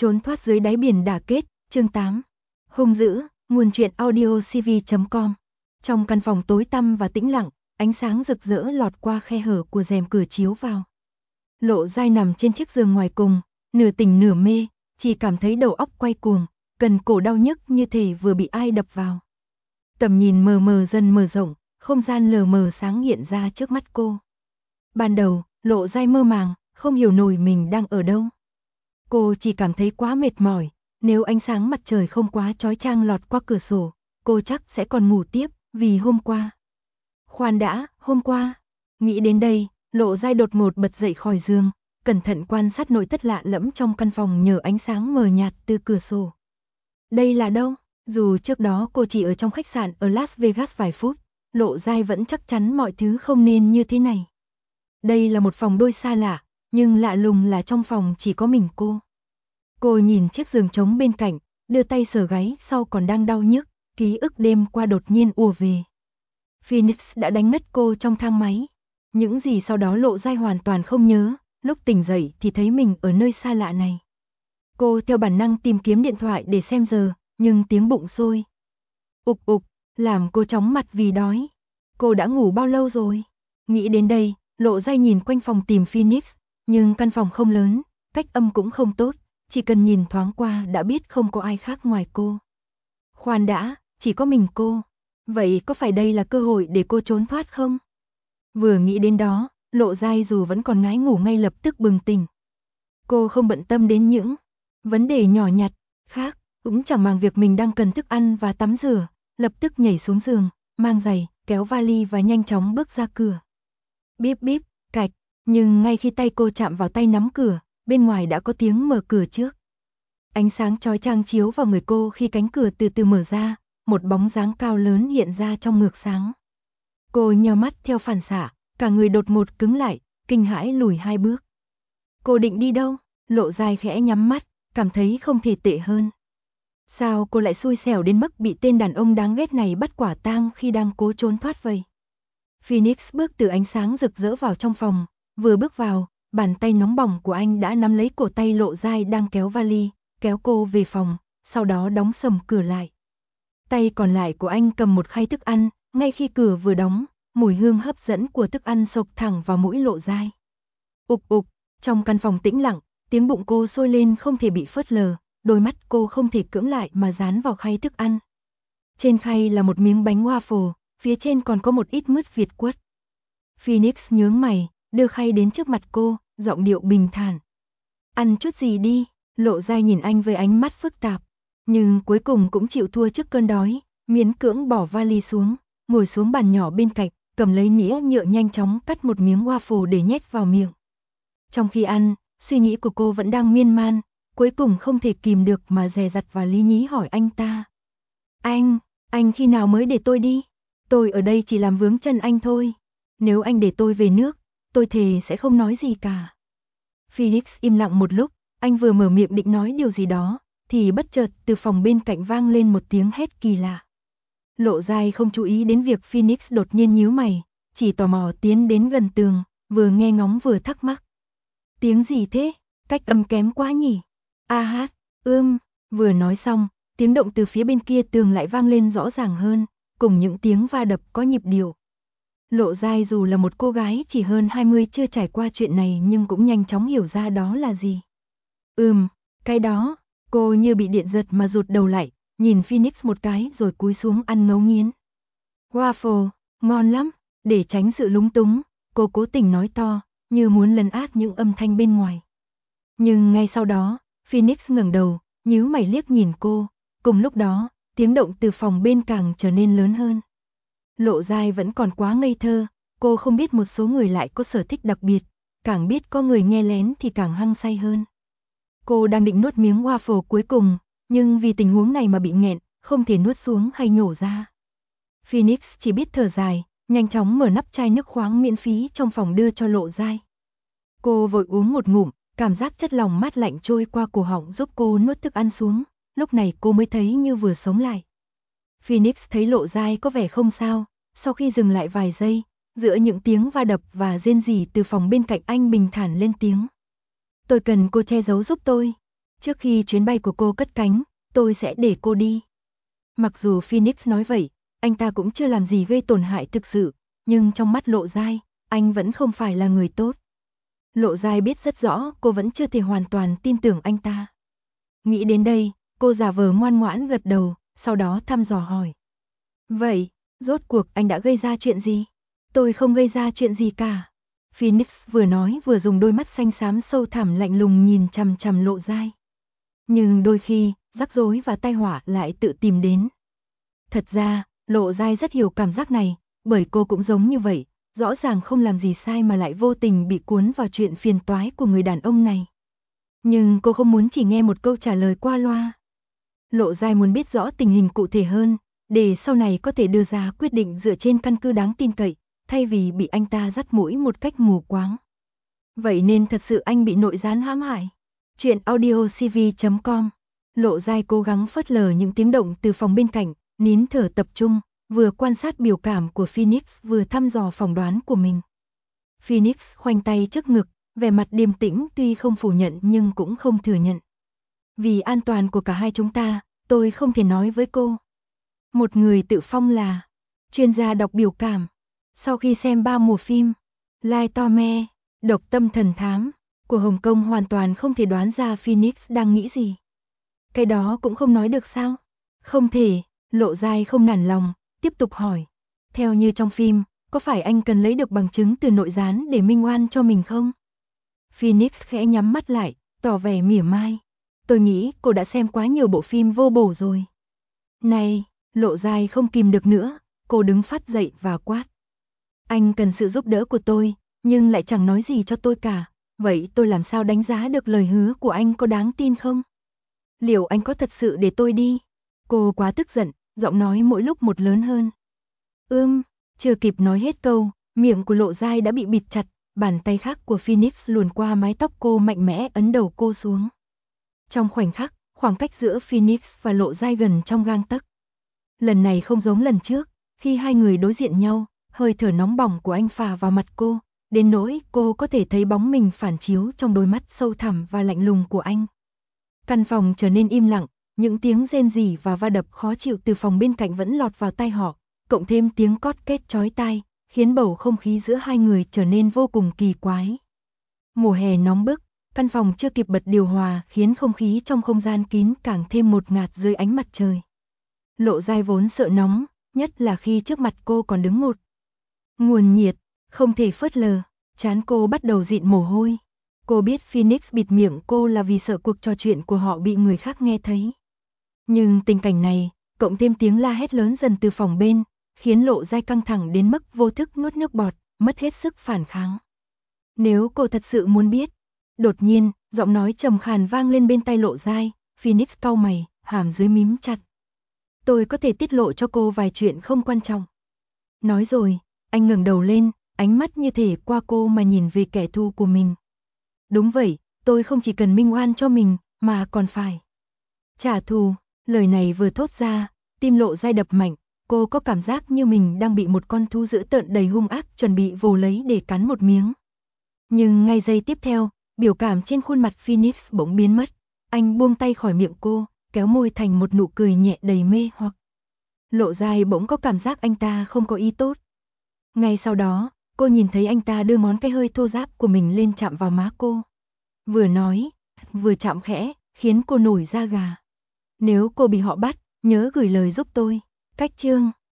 Trốn thoát dưới đáy biển đả kết, chương 8. Hung dữ, nguồn truyện audio cv.com. Trong căn phòng tối tăm và tĩnh lặng, ánh sáng rực rỡ lọt qua khe hở của rèm cửa chiếu vào. Lộ Giai nằm trên chiếc giường ngoài cùng, nửa tỉnh nửa mê, chỉ cảm thấy đầu óc quay cuồng, cần cổ đau nhức như thể vừa bị ai đập vào. Tầm nhìn mờ mờ dần mở rộng, không gian lờ mờ sáng hiện ra trước mắt cô. Ban đầu, Lộ Giai mơ màng, không hiểu nổi mình đang ở đâu. Cô chỉ cảm thấy quá mệt mỏi, nếu ánh sáng mặt trời không quá chói chang lọt qua cửa sổ, cô chắc sẽ còn ngủ tiếp, vì hôm qua. Khoan đã, hôm qua. Nghĩ đến đây, Lộ Giai đột ngột bật dậy khỏi giường, cẩn thận quan sát nội thất lạ lẫm trong căn phòng nhờ ánh sáng mờ nhạt từ cửa sổ. Đây là đâu? Dù trước đó cô chỉ ở trong khách sạn ở Las Vegas vài phút, Lộ Giai vẫn chắc chắn mọi thứ không nên như thế này. Đây là một phòng đôi xa lạ, nhưng lạ lùng là trong phòng chỉ có mình cô. Cô nhìn chiếc giường trống bên cạnh, đưa tay sờ gáy sau còn đang đau nhức, ký ức đêm qua đột nhiên ùa về. Phoenix đã đánh ngất cô trong thang máy. Những gì sau đó Lộ Giai hoàn toàn không nhớ, lúc tỉnh dậy thì thấy mình ở nơi xa lạ này. Cô theo bản năng tìm kiếm điện thoại để xem giờ, nhưng tiếng bụng sôi ục ục, làm cô chóng mặt vì đói. Cô đã ngủ bao lâu rồi? Nghĩ đến đây, Lộ Giai nhìn quanh phòng tìm Phoenix, nhưng căn phòng không lớn, cách âm cũng không tốt, chỉ cần nhìn thoáng qua đã biết không có ai khác ngoài cô. Khoan đã, chỉ có mình cô. Vậy có phải đây là cơ hội để cô trốn thoát không? Vừa nghĩ đến đó, Lộ Giai dù vẫn còn ngái ngủ ngay lập tức bừng tỉnh. Cô không bận tâm đến những vấn đề nhỏ nhặt khác, cũng chẳng màng việc mình đang cần thức ăn và tắm rửa, lập tức nhảy xuống giường, mang giày, kéo vali và nhanh chóng bước ra cửa. Bíp bíp, cạch, nhưng ngay khi tay cô chạm vào tay nắm cửa, bên ngoài đã có tiếng mở cửa trước. Ánh sáng chói chang chiếu vào người cô khi cánh cửa từ từ mở ra, một bóng dáng cao lớn hiện ra trong ngược sáng. Cô nheo mắt theo phản xạ, cả người đột ngột cứng lại, kinh hãi lùi 2 bước. Cô định đi đâu? Lộ Giai khẽ nhắm mắt, cảm thấy không thể tệ hơn. Sao cô lại xui xẻo đến mức bị tên đàn ông đáng ghét này bắt quả tang khi đang cố trốn thoát vậy? Phoenix bước từ ánh sáng rực rỡ vào trong phòng, vừa bước vào, bàn tay nóng bỏng của anh đã nắm lấy cổ tay Lộ Giai đang kéo vali, kéo cô về phòng, sau đó đóng sầm cửa lại. Tay còn lại của anh cầm một khay thức ăn, ngay khi cửa vừa đóng, mùi hương hấp dẫn của thức ăn xộc thẳng vào mũi Lộ Giai. Ục ục, trong căn phòng tĩnh lặng, tiếng bụng cô sôi lên không thể bị phớt lờ, đôi mắt cô không thể cưỡng lại mà dán vào khay thức ăn. Trên khay là một miếng bánh waffle, phía trên còn có một ít mứt Việt quất. Phoenix nhướng mày, đưa khay đến trước mặt cô, giọng điệu bình thản. Ăn chút gì đi. Lộ Giai nhìn anh với ánh mắt phức tạp, nhưng cuối cùng cũng chịu thua trước cơn đói, miễn cưỡng bỏ vali xuống, ngồi xuống bàn nhỏ bên cạnh, cầm lấy nĩa nhựa nhanh chóng cắt một miếng waffle để nhét vào miệng. Trong khi ăn, suy nghĩ của cô vẫn đang miên man, cuối cùng không thể kìm được mà dè dặt và lý nhí hỏi anh ta. Anh khi nào mới để tôi đi? Tôi ở đây chỉ làm vướng chân anh thôi. Nếu anh để tôi về nước, tôi thề sẽ không nói gì cả. Phoenix im lặng một lúc, anh vừa mở miệng định nói điều gì đó, thì bất chợt từ phòng bên cạnh vang lên một tiếng hét kỳ lạ. Lộ Giai không chú ý đến việc Phoenix đột nhiên nhíu mày, chỉ tò mò tiến đến gần tường, vừa nghe ngóng vừa thắc mắc. Tiếng gì thế? Cách âm kém quá nhỉ? A hát, vừa nói xong, tiếng động từ phía bên kia tường lại vang lên rõ ràng hơn, cùng những tiếng va đập có nhịp điệu. Lộ Giai dù là một cô gái chỉ hơn 20 chưa trải qua chuyện này nhưng cũng nhanh chóng hiểu ra đó là gì. Cái đó, cô như bị điện giật mà rụt đầu lại, nhìn Phoenix một cái rồi cúi xuống ăn ngấu nghiến. Waffle, ngon lắm, để tránh sự lúng túng, cô cố tình nói to, như muốn lấn át những âm thanh bên ngoài. Nhưng ngay sau đó, Phoenix ngẩng đầu, nhíu mày liếc nhìn cô, cùng lúc đó, tiếng động từ phòng bên càng trở nên lớn hơn. Lộ Giai vẫn còn quá ngây thơ, cô không biết một số người lại có sở thích đặc biệt, càng biết có người nghe lén thì càng hăng say hơn. Cô đang định nuốt miếng waffle cuối cùng, nhưng vì tình huống này mà bị nghẹn, không thể nuốt xuống hay nhổ ra. Phoenix chỉ biết thở dài, nhanh chóng mở nắp chai nước khoáng miễn phí trong phòng đưa cho Lộ Giai. Cô vội uống một ngụm, cảm giác chất lỏng mát lạnh trôi qua cổ họng giúp cô nuốt thức ăn xuống, lúc này cô mới thấy như vừa sống lại. Phoenix thấy Lộ Giai có vẻ không sao, sau khi dừng lại vài giây, giữa những tiếng va đập và rên rỉ từ phòng bên cạnh anh bình thản lên tiếng. Tôi cần cô che giấu giúp tôi. Trước khi chuyến bay của cô cất cánh, tôi sẽ để cô đi. Mặc dù Phoenix nói vậy, anh ta cũng chưa làm gì gây tổn hại thực sự, nhưng trong mắt Lộ Giai, anh vẫn không phải là người tốt. Lộ Giai biết rất rõ cô vẫn chưa thể hoàn toàn tin tưởng anh ta. Nghĩ đến đây, cô giả vờ ngoan ngoãn gật đầu, sau đó thăm dò hỏi. Vậy, rốt cuộc anh đã gây ra chuyện gì? Tôi không gây ra chuyện gì cả. Phoenix vừa nói vừa dùng đôi mắt xanh xám sâu thẳm lạnh lùng nhìn chằm chằm Lộ Giai. Nhưng đôi khi, rắc rối và tai họa lại tự tìm đến. Thật ra, Lộ Giai rất hiểu cảm giác này, bởi cô cũng giống như vậy, rõ ràng không làm gì sai mà lại vô tình bị cuốn vào chuyện phiền toái của người đàn ông này. Nhưng cô không muốn chỉ nghe một câu trả lời qua loa. Lộ Giai muốn biết rõ tình hình cụ thể hơn, để sau này có thể đưa ra quyết định dựa trên căn cứ đáng tin cậy, thay vì bị anh ta dắt mũi một cách mù quáng. Vậy nên thật sự anh bị nội gián hãm hại. Chuyện audiocv.com. Lộ Giai cố gắng phớt lờ những tiếng động từ phòng bên cạnh, nín thở tập trung, vừa quan sát biểu cảm của Phoenix vừa thăm dò phỏng đoán của mình. Phoenix khoanh tay trước ngực, vẻ mặt điềm tĩnh tuy không phủ nhận nhưng cũng không thừa nhận. Vì an toàn của cả hai chúng ta, tôi không thể nói với cô. Một người tự phong là chuyên gia đọc biểu cảm. Sau khi xem 3 mùa phim Lie to Me, Độc tâm thần thám của Hồng Kông hoàn toàn không thể đoán ra Phoenix đang nghĩ gì. Cái đó cũng không nói được sao? Không thể, Lộ Giai không nản lòng, tiếp tục hỏi. Theo như trong phim, có phải anh cần lấy được bằng chứng từ nội gián để minh oan cho mình không? Phoenix khẽ nhắm mắt lại, tỏ vẻ mỉa mai. Tôi nghĩ cô đã xem quá nhiều bộ phim vô bổ rồi. Này, Lộ Giai không kìm được nữa, cô đứng phát dậy và quát. Anh cần sự giúp đỡ của tôi, nhưng lại chẳng nói gì cho tôi cả. Vậy tôi làm sao đánh giá được lời hứa của anh có đáng tin không? Liệu anh có thật sự để tôi đi? Cô quá tức giận, giọng nói mỗi lúc một lớn hơn. Chưa kịp nói hết câu, miệng của Lộ Giai đã bị bịt chặt, bàn tay khác của Phoenix luồn qua mái tóc cô mạnh mẽ ấn đầu cô xuống. Trong khoảnh khắc, khoảng cách giữa Phoenix và Lộ Giai gần trong gang tấc. Lần này không giống lần trước, khi hai người đối diện nhau, hơi thở nóng bỏng của anh phả vào mặt cô, đến nỗi cô có thể thấy bóng mình phản chiếu trong đôi mắt sâu thẳm và lạnh lùng của anh. Căn phòng trở nên im lặng, những tiếng rên rỉ và va đập khó chịu từ phòng bên cạnh vẫn lọt vào tai họ, cộng thêm tiếng cót két chói tai, khiến bầu không khí giữa hai người trở nên vô cùng kỳ quái. Mùa hè nóng bức, căn phòng chưa kịp bật điều hòa khiến không khí trong không gian kín càng thêm ngột ngạt dưới ánh mặt trời. Lộ Giai vốn sợ nóng, nhất là khi trước mặt cô còn đứng một nguồn nhiệt, không thể phớt lờ, trán cô bắt đầu dịn mồ hôi. Cô biết Phoenix bịt miệng cô là vì sợ cuộc trò chuyện của họ bị người khác nghe thấy. Nhưng tình cảnh này, cộng thêm tiếng la hét lớn dần từ phòng bên, khiến Lộ Giai căng thẳng đến mức vô thức nuốt nước bọt, mất hết sức phản kháng. Nếu cô thật sự muốn biết. Đột nhiên, giọng nói trầm khàn vang lên bên tai Lộ Giai, Phoenix cau mày, hàm dưới mím chặt. Tôi có thể tiết lộ cho cô vài chuyện không quan trọng. Nói rồi, anh ngẩng đầu lên, ánh mắt như thể qua cô mà nhìn về kẻ thù của mình. Đúng vậy, tôi không chỉ cần minh oan cho mình, mà còn phải trả thù. Lời này vừa thốt ra, tim Lộ Giai đập mạnh, cô có cảm giác như mình đang bị một con thú dữ tợn đầy hung ác chuẩn bị vồ lấy để cắn một miếng. Nhưng ngay giây tiếp theo, biểu cảm trên khuôn mặt Phoenix bỗng biến mất, anh buông tay khỏi miệng cô, kéo môi thành một nụ cười nhẹ đầy mê hoặc. Lộ Giai bỗng có cảm giác anh ta không có ý tốt. Ngay sau đó, cô nhìn thấy anh ta đưa ngón cái hơi thô ráp của mình lên chạm vào má cô. Vừa nói, vừa chạm khẽ, khiến cô nổi da gà. Nếu cô bị họ bắt, nhớ gửi lời giúp tôi. Cách chương